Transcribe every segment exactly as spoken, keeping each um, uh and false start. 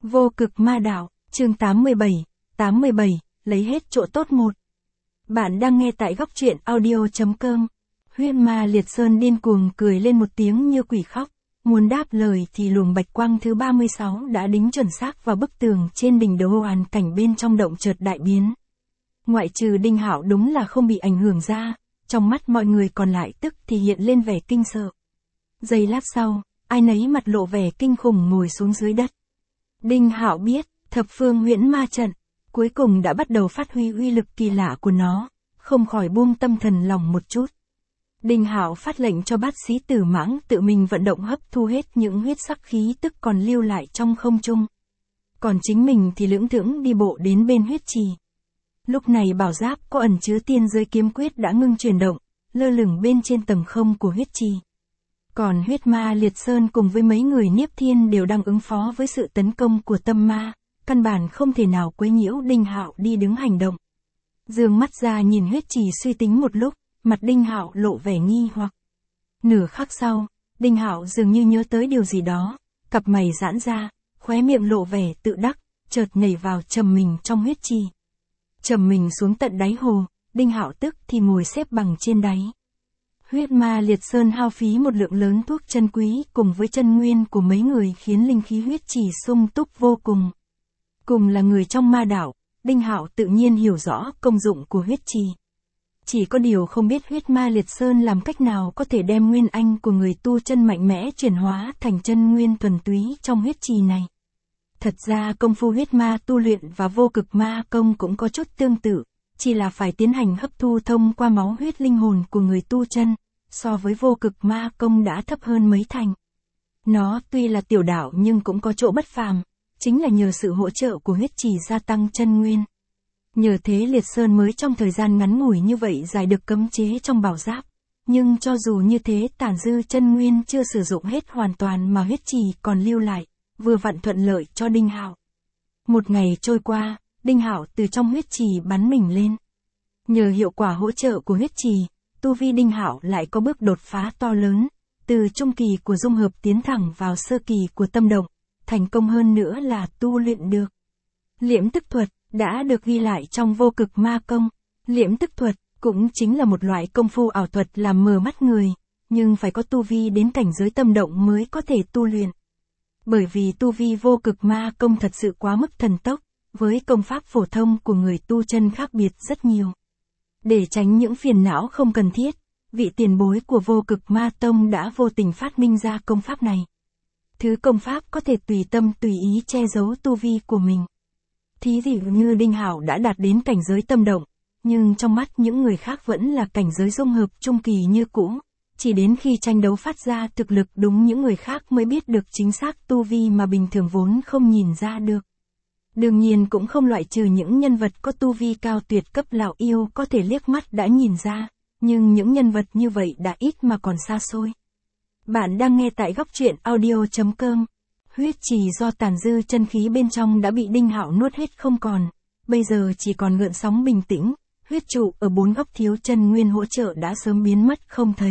Vô cực ma đạo, chương tám mươi bảy, tám mươi bảy, lấy hết chỗ tốt một. Bạn đang nghe tại góc truyện audio.com. Huyết ma liệt sơn điên cuồng cười lên một tiếng như quỷ khóc, muốn đáp lời thì luồng bạch quang thứ ba mươi sáu đã đính chuẩn xác vào bức tường trên đỉnh đầu, hoàn cảnh bên trong động chợt đại biến. Ngoại trừ Đinh Hạo đúng là không bị ảnh hưởng ra, trong mắt mọi người còn lại tức thì hiện lên vẻ kinh sợ. Giây lát sau, ai nấy mặt lộ vẻ kinh khủng ngồi xuống dưới đất. Đinh Hạo biết, thập phương huyễn ma trận, cuối cùng đã bắt đầu phát huy uy lực kỳ lạ của nó, không khỏi buông tâm thần lòng một chút. Đinh Hạo phát lệnh cho bát sĩ Tử Mãng tự mình vận động hấp thu hết những huyết sắc khí tức còn lưu lại trong không trung. Còn chính mình thì lưỡng thững đi bộ đến bên huyết trì. Lúc này bảo giáp có ẩn chứa tiên giới kiếm quyết đã ngưng chuyển động, lơ lửng bên trên tầng không của huyết trì. Còn huyết ma liệt sơn cùng với mấy người Niếp Thiên đều đang ứng phó với sự tấn công của tâm ma, căn bản không thể nào quấy nhiễu Đinh Hạo đi đứng hành động. Dương mắt ra nhìn huyết trì suy tính một lúc, mặt Đinh Hạo lộ vẻ nghi hoặc. Nửa khắc sau, Đinh Hạo dường như nhớ tới điều gì đó, cặp mày giãn ra, khóe miệng lộ vẻ tự đắc, chợt nhảy vào trầm mình trong huyết trì. Trầm mình xuống tận đáy hồ, Đinh Hạo tức thì ngồi xếp bằng trên đáy. Huyết ma liệt sơn hao phí một lượng lớn thuốc chân quý cùng với chân nguyên của mấy người khiến linh khí huyết trì sung túc vô cùng. Cùng là người trong ma đạo, Đinh Hạo tự nhiên hiểu rõ công dụng của huyết trì. Chỉ có điều không biết huyết ma liệt sơn làm cách nào có thể đem nguyên anh của người tu chân mạnh mẽ chuyển hóa thành chân nguyên thuần túy trong huyết trì này. Thật ra công phu huyết ma tu luyện và vô cực ma công cũng có chút tương tự, chỉ là phải tiến hành hấp thu thông qua máu huyết linh hồn của người tu chân, so với vô cực ma công đã thấp hơn mấy thành. Nó tuy là tiểu đạo nhưng cũng có chỗ bất phàm, chính là nhờ sự hỗ trợ của huyết trì gia tăng chân nguyên. Nhờ thế liệt sơn mới trong thời gian ngắn ngủi như vậy giải được cấm chế trong bảo giáp. Nhưng cho dù như thế tản dư chân nguyên chưa sử dụng hết hoàn toàn mà huyết trì còn lưu lại, vừa vặn thuận lợi cho Đinh Hạo. Một ngày trôi qua, Đinh Hạo từ trong huyết trì bắn mình lên. Nhờ hiệu quả hỗ trợ của huyết trì, tu vi Đinh Hạo lại có bước đột phá to lớn, từ trung kỳ của dung hợp tiến thẳng vào sơ kỳ của tâm động, thành công hơn nữa là tu luyện được liễm tức thuật, đã được ghi lại trong vô cực ma công. Liễm tức thuật cũng chính là một loại công phu ảo thuật làm mờ mắt người, nhưng phải có tu vi đến cảnh giới tâm động mới có thể tu luyện. Bởi vì tu vi vô cực ma công thật sự quá mức thần tốc, với công pháp phổ thông của người tu chân khác biệt rất nhiều. Để tránh những phiền não không cần thiết, vị tiền bối của vô cực ma tông đã vô tình phát minh ra công pháp này. Thứ công pháp có thể tùy tâm tùy ý che giấu tu vi của mình. Thí dụ như Đinh Hạo đã đạt đến cảnh giới tâm động, nhưng trong mắt những người khác vẫn là cảnh giới dung hợp trung kỳ như cũ. Chỉ đến khi tranh đấu phát ra thực lực đúng những người khác mới biết được chính xác tu vi mà bình thường vốn không nhìn ra được. Đương nhiên cũng không loại trừ những nhân vật có tu vi cao tuyệt cấp lão yêu có thể liếc mắt đã nhìn ra, nhưng những nhân vật như vậy đã ít mà còn xa xôi. Bạn đang nghe tại góc truyện audio.com. Huyết trì do tàn dư chân khí bên trong đã bị Đinh Hạo nuốt hết không còn, bây giờ chỉ còn gợn sóng bình tĩnh, huyết trụ ở bốn góc thiếu chân nguyên hỗ trợ đã sớm biến mất không thấy.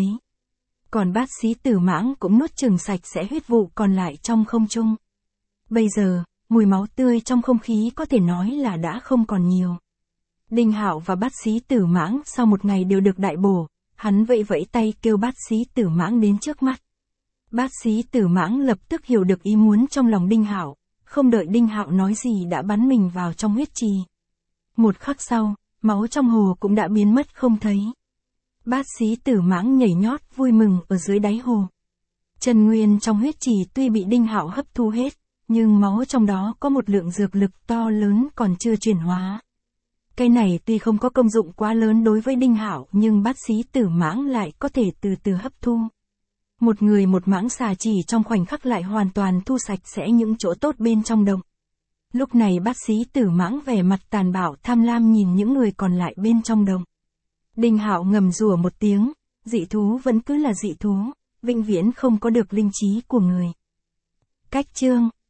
Còn bát sĩ Tử Mãng cũng nuốt chửng sạch sẽ huyết vụ còn lại trong không trung. Bây giờ, mùi máu tươi trong không khí có thể nói là đã không còn nhiều. Đinh Hạo và bát sĩ Tử Mãng sau một ngày đều được đại bổ, hắn vẫy vẫy tay kêu bát sĩ Tử Mãng đến trước mắt. Bát sĩ Tử Mãng lập tức hiểu được ý muốn trong lòng Đinh Hạo, không đợi Đinh Hạo nói gì đã bắn mình vào trong huyết trì. Một khắc sau, máu trong hồ cũng đã biến mất không thấy. Bát sĩ Tử Mãng nhảy nhót vui mừng ở dưới đáy hồ. Chân nguyên trong huyết trì tuy bị Đinh Hạo hấp thu hết, nhưng máu trong đó có một lượng dược lực to lớn còn chưa chuyển hóa. Cái này tuy không có công dụng quá lớn đối với Đinh Hạo nhưng bát sĩ Tử Mãng lại có thể từ từ hấp thu. Một người một mãng xà chỉ trong khoảnh khắc lại hoàn toàn thu sạch sẽ những chỗ tốt bên trong động. Lúc này bát sĩ Tử Mãng vẻ mặt tàn bạo tham lam nhìn những người còn lại bên trong động. Đinh Hạo ngầm rủa một tiếng, dị thú vẫn cứ là dị thú, vĩnh viễn không có được linh trí của người. Cách chương